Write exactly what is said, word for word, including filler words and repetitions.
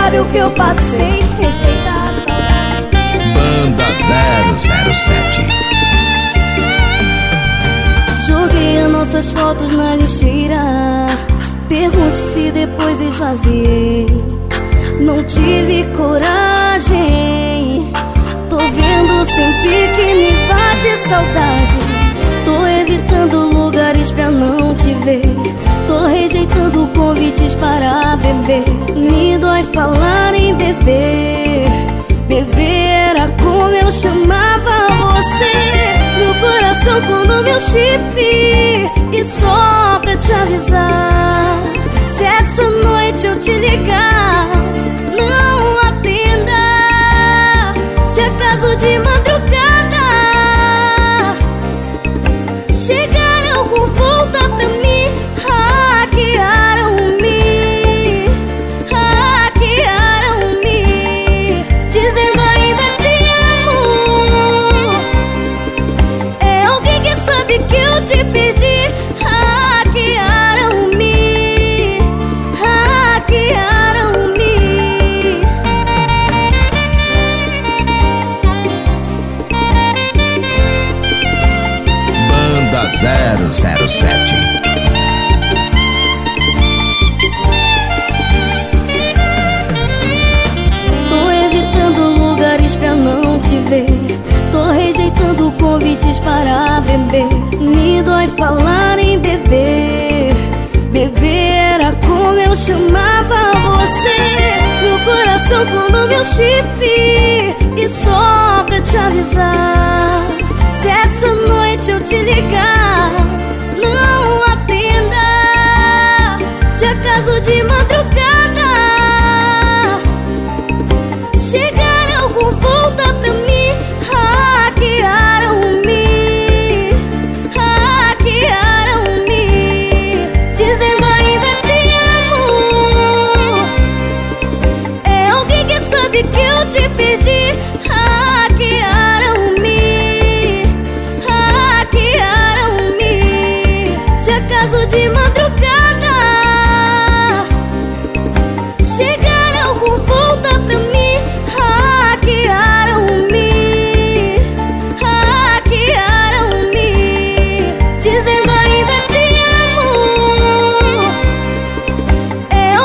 sabe o que eu passei. Respeita a saudade. Banda zero zero sete. Joguei as nossas fotos na lixeira. Pergunte se depois esvaziei. Não tive coragem. Tô vendo sempre que me bate saudade. Tô evitando lugares pra não te ver. Tô rejeitando convites para beber. Me dói falar em beber. Beber era como eu chamava você. Meu coração quando meu chip. E só pra te avisar, se essa noite eu te ligar, não atenda. Se acaso de madrugada chegaram com volta pra mim, hackearam-me, hackearam-me, dizendo ainda te amo. É alguém que sabe que eu te perdi. Hackearam-me, hackearam-me. Banda zero zero sete. Tô evitando lugares pra não te ver. Tô rejeitando convites para beber. Me dói falar em beber. Beber era como eu chamava você. Meu coração quando meu chip. E só pra te avisar, se essa noite eu te ligar, não atenda. Se acaso de madrugada